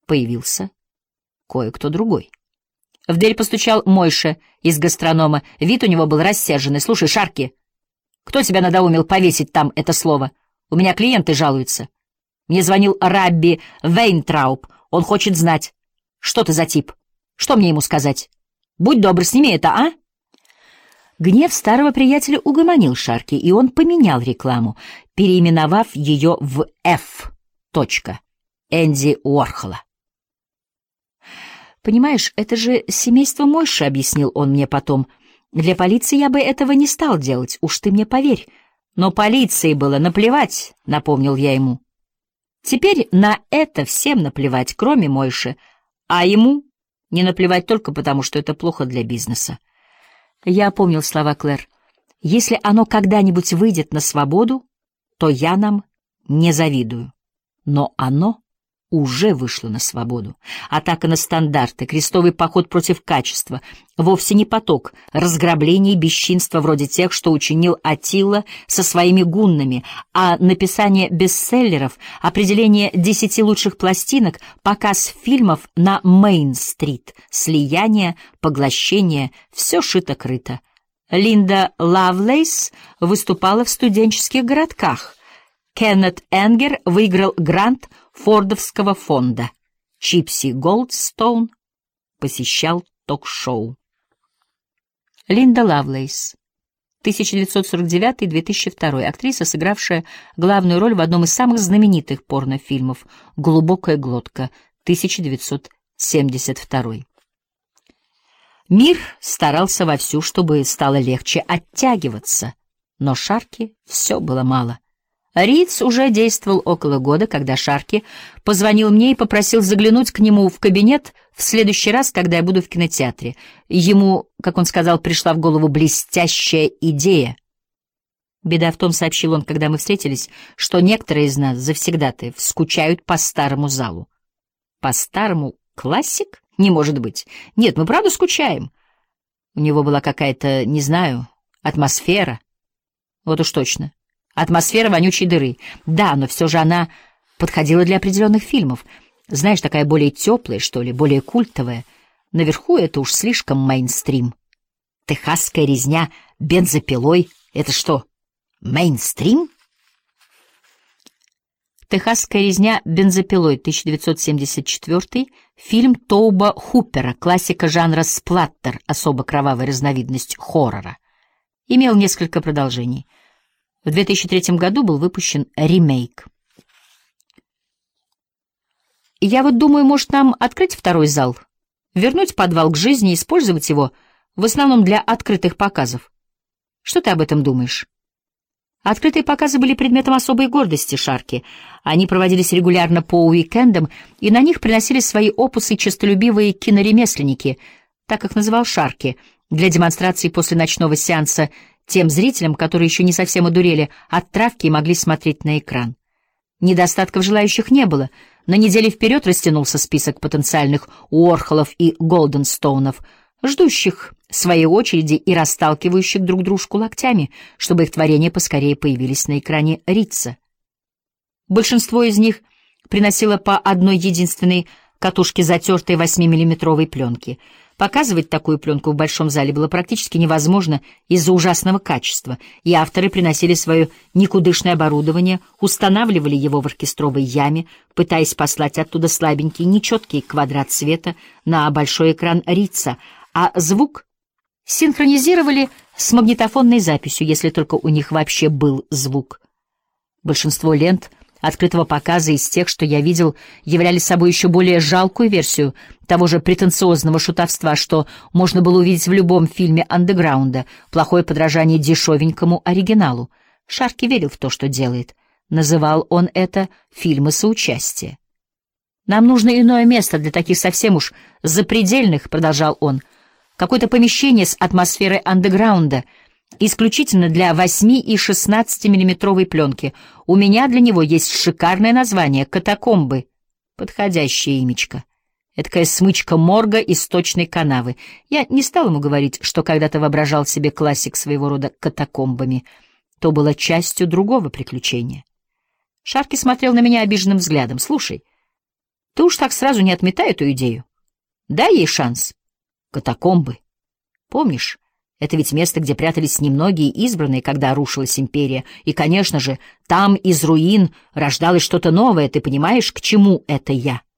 появился кое-кто другой. В дверь постучал Мойша из гастронома. Вид у него был рассерженный. «Слушай, Шарки, кто тебя надоумил повесить там это слово? У меня клиенты жалуются. Мне звонил Рабби Вейнтрауб. Он хочет знать, что ты за тип. Что мне ему сказать? Будь добр, сними это, а?» Гнев старого приятеля угомонил Шарки, и он поменял рекламу, переименовав ее в F. Энди Уорхола. «Понимаешь, это же семейство Мойши», — объяснил он мне потом. «Для полиции я бы этого не стал делать, уж ты мне поверь. Но полиции было наплевать», — напомнил я ему. «Теперь на это всем наплевать, кроме Мойши, а ему не наплевать только потому, что это плохо для бизнеса». Я помнил слова Клэр. «Если оно когда-нибудь выйдет на свободу, то я нам не завидую». Но оно уже вышло на свободу. Атака на стандарты, крестовый поход против качества, вовсе не поток разграблений и бесчинства вроде тех, что учинил Аттила со своими гуннами, а написание бестселлеров, определение 10 лучших пластинок, показ фильмов на Мейн-стрит, слияние, поглощение — все шито-крыто. Линда Лавлейс выступала в студенческих городках. Кеннет Энгер выиграл грант Фордовского фонда. Чипси Голдстоун посещал ток-шоу. Линда Лавлейс, 1949-2002, актриса, сыгравшая главную роль в одном из самых знаменитых порнофильмов «Глубокая глотка», 1972. Мир старался вовсю, чтобы стало легче оттягиваться, но Шарки все было мало. Риц уже действовал около года, когда Шарки позвонил мне и попросил заглянуть к нему в кабинет в следующий раз, когда я буду в кинотеатре. Ему, как он сказал, пришла в голову блестящая идея. «Беда в том, — сообщил он, когда мы встретились, — что некоторые из нас, завсегдатаев, скучают по старому залу». «По старому? Классик? Не может быть. Нет, мы правда скучаем». У него была какая-то, не знаю, атмосфера. Вот уж точно. Атмосфера вонючей дыры. Да, но все же она подходила для определенных фильмов. Знаешь, такая более теплая, что ли, более культовая. Наверху это уж слишком мейнстрим. Техасская резня бензопилой — это что, мейнстрим? Техасская резня бензопилой, 1974, фильм Тоуба Хупера, классика жанра сплаттер, особо кровавая разновидность хоррора. Имел несколько продолжений. В 2003 году был выпущен ремейк. Я вот думаю, может, нам открыть второй зал, вернуть подвал к жизни и использовать его в основном для открытых показов. Что ты об этом думаешь? Открытые показы были предметом особой гордости Шарки. Они проводились регулярно по уикендам, и на них приносили свои опусы честолюбивые киноремесленники, так их называл Шарки, для демонстрации после ночного сеанса тем зрителям, которые еще не совсем одурели от травки и могли смотреть на экран. Недостатков желающих не было. На неделю вперед растянулся список потенциальных Уорхолов и Голденстоунов, ждущих своей очереди и расталкивающих друг дружку локтями, чтобы их творения поскорее появились на экране Рица. Большинство из них приносило по одной единственной катушке затертой 8-миллиметровой пленки. Показывать такую пленку в большом зале было практически невозможно из-за ужасного качества, и авторы приносили свое никудышное оборудование, устанавливали его в оркестровой яме, пытаясь послать оттуда слабенький, нечеткий квадрат света на большой экран Рица, а звук синхронизировали с магнитофонной записью, если только у них вообще был звук. Большинство лент открытого показа из тех, что я видел, являли собой еще более жалкую версию того же претенциозного шутовства, что можно было увидеть в любом фильме андеграунда, плохое подражание дешевенькому оригиналу. Шарки верил в то, что делает. Называл он это «фильмы соучастия». «Нам нужно иное место для таких совсем уж запредельных», — продолжал он, — «какое-то помещение с атмосферой андеграунда, исключительно для 8- и 16-миллиметровой пленки. У меня для него есть шикарное название — «Катакомбы». Подходящее имечко. Эдакая смычка морга из сточной канавы. Я не стал ему говорить, что когда-то воображал себе классик своего рода катакомбами. То было частью другого приключения. Шарки смотрел на меня обиженным взглядом. «Слушай, Ты уж так сразу не отметай эту идею. Дай ей шанс. Катакомбы. Помнишь, это ведь место, где прятались немногие избранные, когда рушилась империя. И, конечно же, там из руин рождалось что-то новое. Ты понимаешь, к чему это я?